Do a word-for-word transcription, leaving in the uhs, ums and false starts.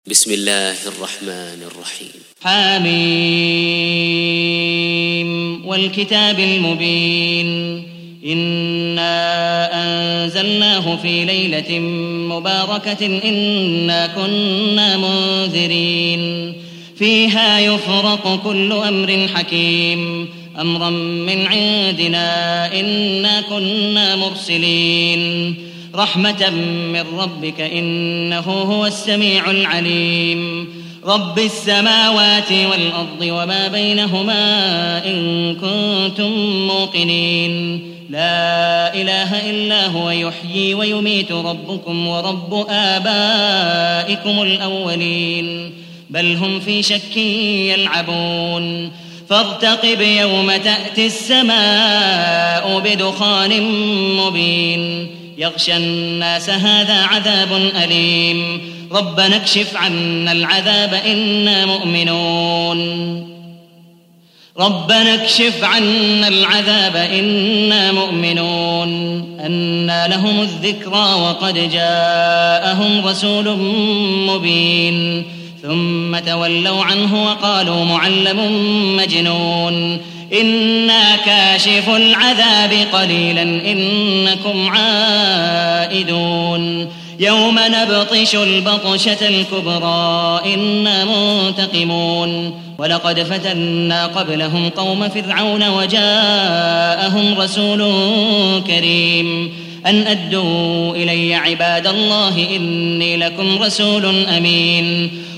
بسم الله الرحمن الرحيم. حميم والكتاب المبين إنا أنزلناه في ليلة مباركة إنا كنا منذرين فيها يفرق كل أمر حكيم أمرا من عندنا إنا كنا مرسلين رحمة من ربك إنه هو السميع العليم رب السماوات والأرض وما بينهما إن كنتم موقنين لا إله إلا هو يحيي ويميت ربكم ورب آبائكم الأولين بل هم في شك يلعبون فارتقب يوم تأتي السماء بدخان مبين يغشى الناس هذا عذاب أليم ربنا اكشف عنا العذاب إنا مؤمنون ربنا اكشف عنا العذاب إنا مؤمنون أنى لهم الذكرى وقد جاءهم رسول مبين ثم تولوا عنه وقالوا معلم مجنون إنا كاشف العذاب قليلا إنكم عائدون يوم نبطش البطشة الكبرى إنا منتقمون ولقد فتنا قبلهم قوم فرعون وجاءهم رسول كريم أن أدوا إلي عباد الله إني لكم رسول أمين